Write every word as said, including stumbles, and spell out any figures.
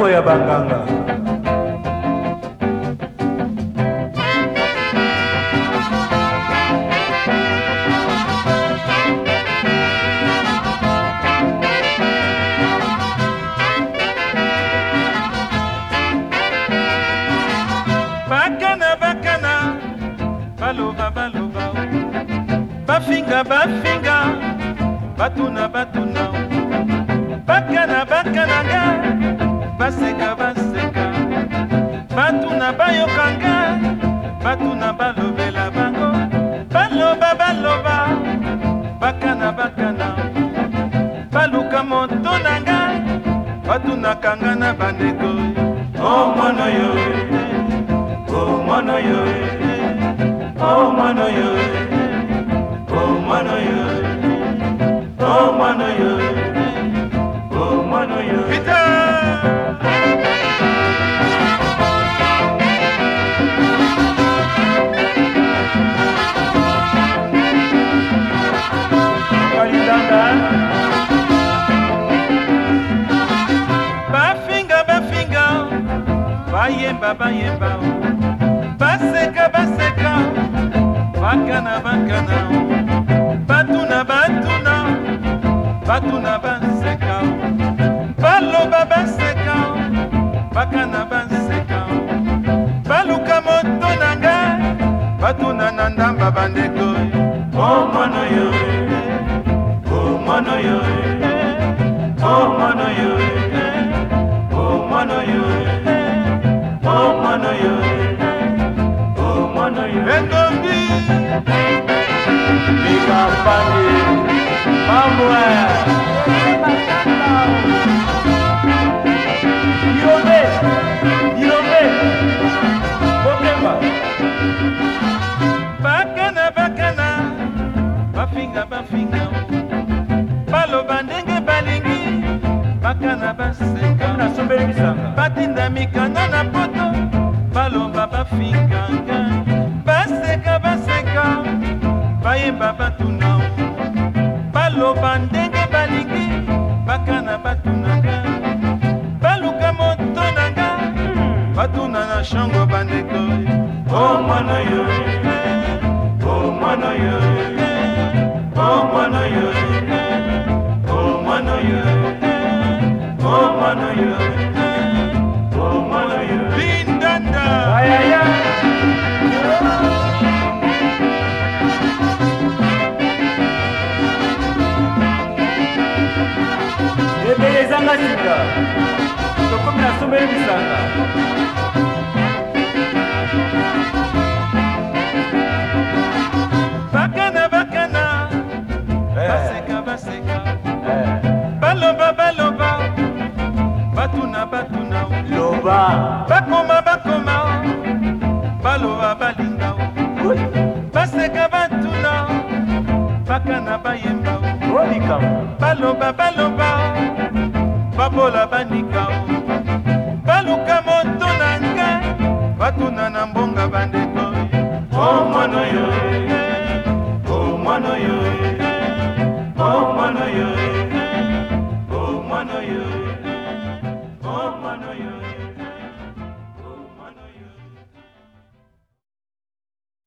moko ya banganga. Bakana bakana baloba baloba bafinga bafinga batuna batuna bakana bakana nga baseka baseka batuna bayokanga batuna balobela bango baloba baloba bakana bakana baluka moto nanga batuna kanga na bandeko oh mono yo oh mono yo oh mono yo oh mono yo oh mono yo oh mono yo Vita Kalidanga bafinga bafinga bayemba bayemba baseka baseka bakana bakana batuna batuna batuna baseka baloba baseka bakana baseka baluka moto nanga batuna na ndamba bandeko oh mono yo oh mono yo oh mono yo oh mono yo oh mono yo Engombi Liga Pandi Mamwe Yome Yome Bokemba Bakana bakana Bafinga bafinga Balo bandenge balingi Bakana baseka Batinda mikana na poto Balo baba finga baseka baseka bayemba batuna baloba ndenge balingi bakana batunanga baluka moto nanga batuna na shango bandeko oh mwana yo oh mwana yo oh mwana yo oh mwana yo oh mwana yo oh mwana yo lindanda ayaya Ebelezanga sika tokomi na sombe bisanga bakana bakana baseka baseka baloba baloba batuna batuna loba bakoma bakoma baloba balinga baseka batuna bakana bayemba baloba baloba babola banika baluka moto nanga batuna